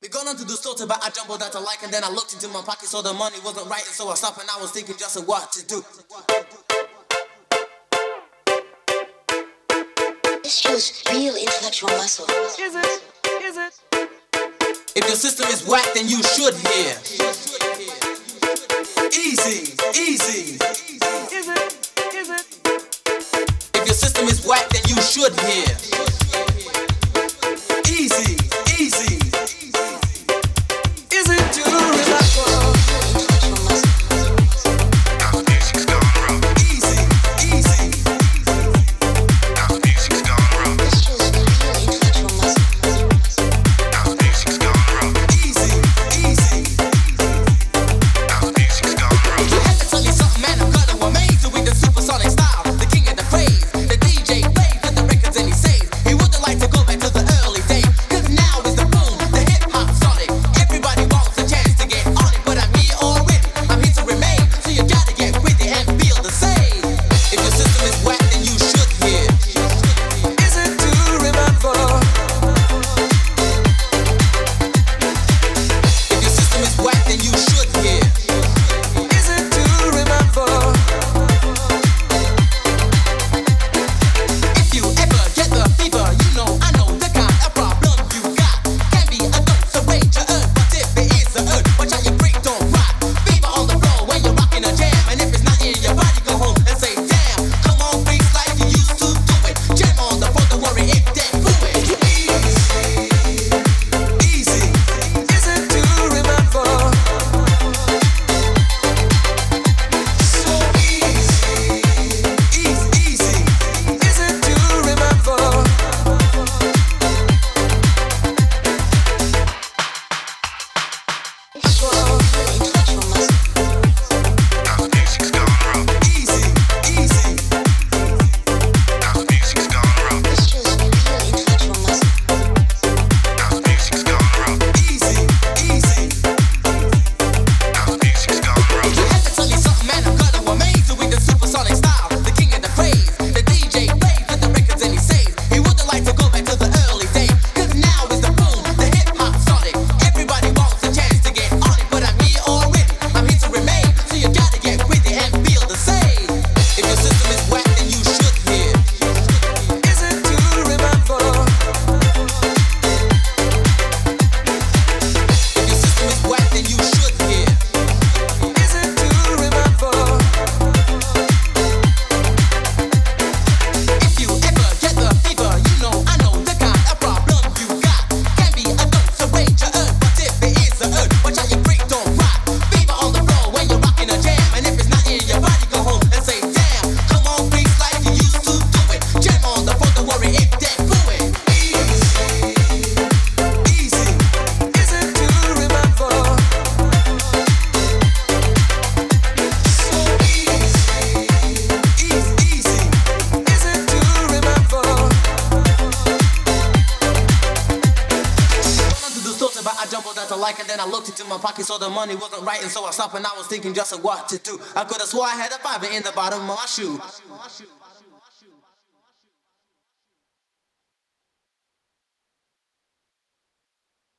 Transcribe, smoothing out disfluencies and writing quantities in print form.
Gone on to the store to buy a jumbo that I like, and then I looked into my pocket, so the money wasn't right, and so I stopped and I was thinking just of what to do. This shows real intellectual muscle. Is it? Is it? If your system is whack, then you should hear. Easy, easy. Is it? Is it? If your system is whack, then you should hear. Easy, easy. Is it too relaxed? Like, and then I looked into my pocket, so the money wasn't right, and so I stopped and I was thinking just of what to do. I could have swore I had a $5 in the bottom of my shoe.